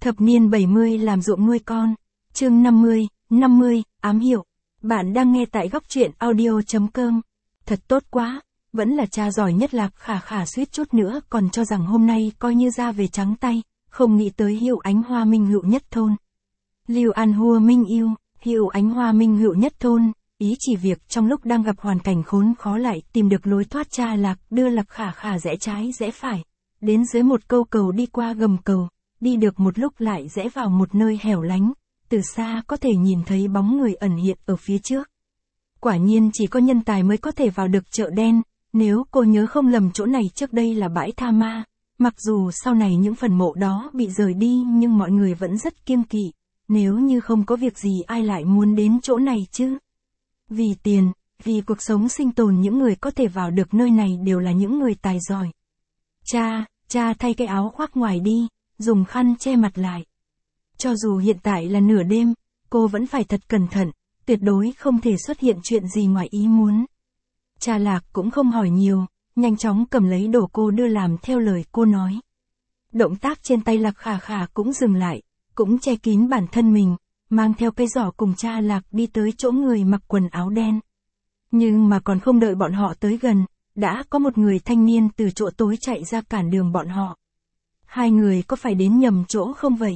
Thập niên 70 làm ruộng nuôi con. Chương 50, ám hiệu. Bạn đang nghe tại góc truyện audio.com. Thật tốt quá, vẫn là cha giỏi nhất. Lạc Khả Khả suýt chút nữa còn cho rằng hôm nay coi như ra về trắng tay, không nghĩ tới Hiệu Ánh Hoa Minh Hữu Nhất Thôn. Lưu An Hua Minh yêu, Hiệu Ánh Hoa Minh Hữu Nhất Thôn, ý chỉ việc trong lúc đang gặp hoàn cảnh khốn khó lại tìm được lối thoát. Cha Lạc đưa Lạc Khả Khả rẽ trái rẽ phải, đến dưới một câu cầu đi qua gầm cầu, đi được một lúc lại rẽ vào một nơi hẻo lánh, từ xa có thể nhìn thấy bóng người ẩn hiện ở phía trước. Quả nhiên chỉ có nhân tài mới có thể vào được chợ đen, nếu cô nhớ không lầm chỗ này trước đây là bãi tha ma, mặc dù sau này những phần mộ đó bị rời đi nhưng mọi người vẫn rất kiêng kỵ, nếu như không có việc gì ai lại muốn đến chỗ này chứ. Vì tiền, vì cuộc sống sinh tồn những người có thể vào được nơi này đều là những người tài giỏi. Cha thay cái áo khoác ngoài đi, dùng khăn che mặt lại. Cho dù hiện tại là nửa đêm, cô vẫn phải thật cẩn thận, tuyệt đối không thể xuất hiện chuyện gì ngoài ý muốn. Cha Lạc cũng không hỏi nhiều, nhanh chóng cầm lấy đồ cô đưa làm theo lời cô nói. Động tác trên tay Lạc Khả Khả cũng dừng lại, cũng che kín bản thân mình, mang theo cây giỏ cùng cha Lạc đi tới chỗ người mặc quần áo đen. Nhưng mà còn không đợi bọn họ tới gần, đã có một người thanh niên từ chỗ tối chạy ra cản đường bọn họ. Hai người có phải đến nhầm chỗ không vậy?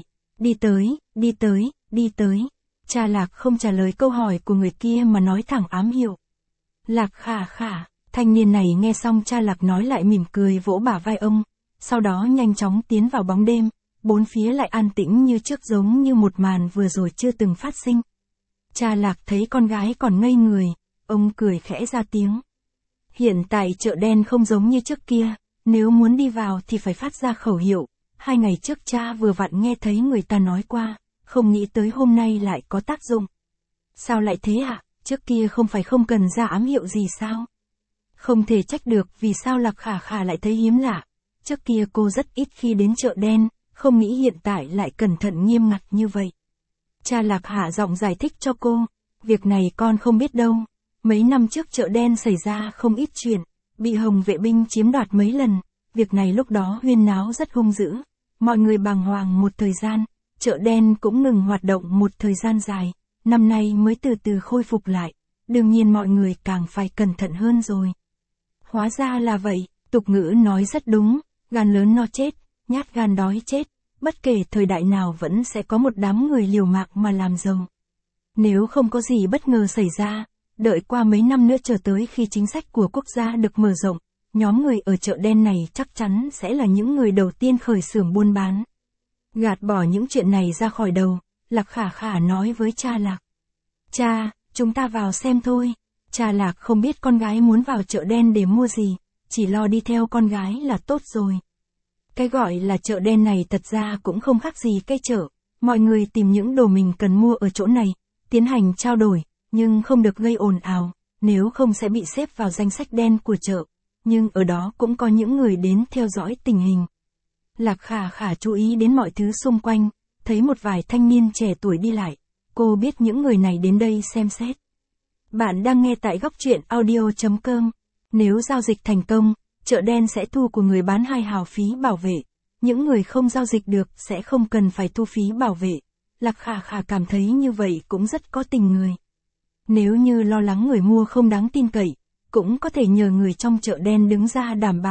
Đi tới. Cha Lạc không trả lời câu hỏi của người kia mà nói thẳng ám hiệu. Lạc Khả Khả, thanh niên này nghe xong cha Lạc nói lại mỉm cười vỗ bả vai ông, sau đó nhanh chóng tiến vào bóng đêm, bốn phía lại an tĩnh như trước giống như một màn vừa rồi chưa từng phát sinh. Cha Lạc thấy con gái còn ngây người, ông cười khẽ ra tiếng. Hiện tại chợ đen không giống như trước kia, nếu muốn đi vào thì phải phát ra khẩu hiệu. 2 ngày trước cha vừa vặn nghe thấy người ta nói qua, không nghĩ tới hôm nay lại có tác dụng. Sao lại thế ạ? Trước kia không phải không cần ra ám hiệu gì sao? Không thể trách được vì sao Lạc Khả Khả lại thấy hiếm lạ. Trước kia cô rất ít khi đến chợ đen, không nghĩ hiện tại lại cẩn thận nghiêm ngặt như vậy. Cha Lạc hạ giọng giải thích cho cô, việc này con không biết đâu. Mấy năm trước chợ đen xảy ra không ít chuyện, bị Hồng vệ binh chiếm đoạt mấy lần, việc này lúc đó huyên náo rất hung dữ, mọi người bàng hoàng một thời gian, chợ đen cũng ngừng hoạt động một thời gian dài, năm nay mới từ từ khôi phục lại, đương nhiên mọi người càng phải cẩn thận hơn rồi. Hóa ra là vậy, tục ngữ nói rất đúng, gan lớn no chết, nhát gan đói chết, bất kể thời đại nào vẫn sẽ có một đám người liều mạng mà làm giàu. Nếu không có gì bất ngờ xảy ra, đợi qua mấy năm nữa chờ tới khi chính sách của quốc gia được mở rộng, nhóm người ở chợ đen này chắc chắn sẽ là những người đầu tiên khởi xưởng buôn bán. Gạt bỏ những chuyện này ra khỏi đầu, Lạc Khả Khả nói với cha Lạc. Cha, chúng ta vào xem thôi. Cha Lạc không biết con gái muốn vào chợ đen để mua gì, chỉ lo đi theo con gái là tốt rồi. Cái gọi là chợ đen này thật ra cũng không khác gì cây chợ, mọi người tìm những đồ mình cần mua ở chỗ này, tiến hành trao đổi, nhưng không được gây ồn ào, nếu không sẽ bị xếp vào danh sách đen của chợ. Nhưng ở đó cũng có những người đến theo dõi tình hình. Lạc Khả Khả chú ý đến mọi thứ xung quanh, thấy một vài thanh niên trẻ tuổi đi lại, cô biết những người này đến đây xem xét. Bạn đang nghe tại góc truyện audio.com. Nếu giao dịch thành công, chợ đen sẽ thu của người bán 2 hào phí bảo vệ. Những người không giao dịch được sẽ không cần phải thu phí bảo vệ. Lạc Khả Khả cảm thấy như vậy cũng rất có tình người. Nếu như lo lắng người mua không đáng tin cậy, cũng có thể nhờ người trong chợ đen đứng ra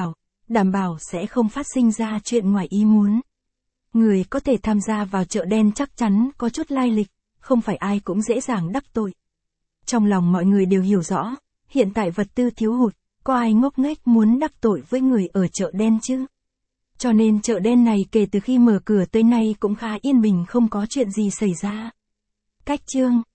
đảm bảo sẽ không phát sinh ra chuyện ngoài ý muốn. Người có thể tham gia vào chợ đen chắc chắn có chút lai lịch, không phải ai cũng dễ dàng đắc tội. Trong lòng mọi người đều hiểu rõ, hiện tại vật tư thiếu hụt, có ai ngốc nghếch muốn đắc tội với người ở chợ đen chứ? Cho nên chợ đen này kể từ khi mở cửa tới nay cũng khá yên bình, không có chuyện gì xảy ra. Cách chương